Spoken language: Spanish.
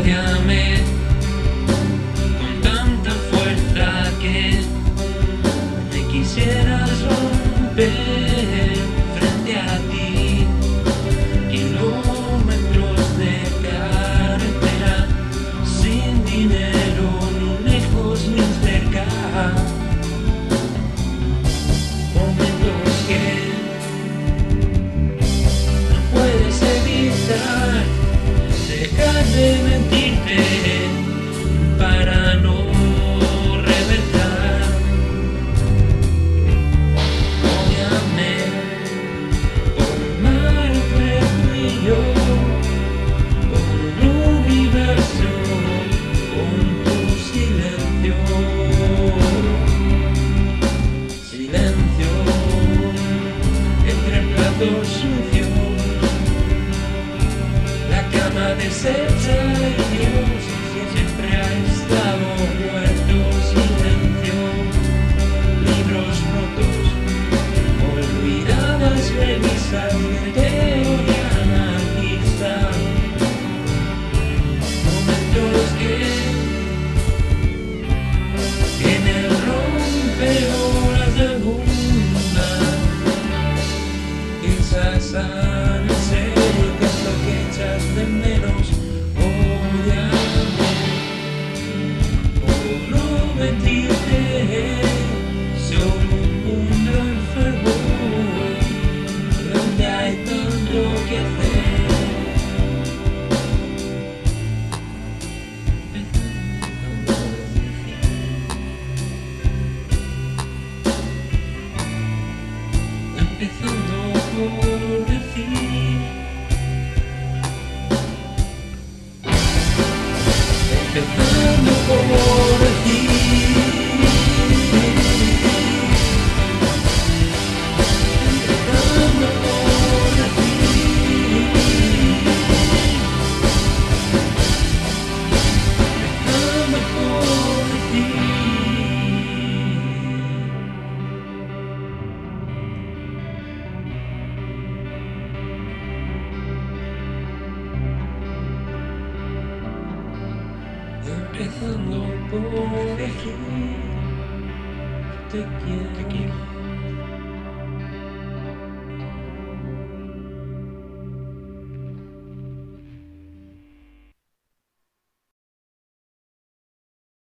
te amé con tanta fuerza que me quisieras romper frente a ti. Kilómetros de carretera, sin dinero, ni lejos ni cerca. Momentos que no puedes evitar, dejar de mentirte para no reventar. Ódiame por mar frío, por un universo, con tu silencio. Silencio entre platos sucios, la cama deshecha y Dios siempre ha estado muerto. Silencio, libros rotos, olvidadas revisas de teoría anarquista. Momentos que en el rompeolas de alguna piensas a no ser qué es lo que echas de menos. Ódiame por no mentirte sobre un mundo enfermo donde hay tanto que hacer. Empezando por decir, empezando por decir, empezando por decir, empezando por decir. Empezando por decir te quiero.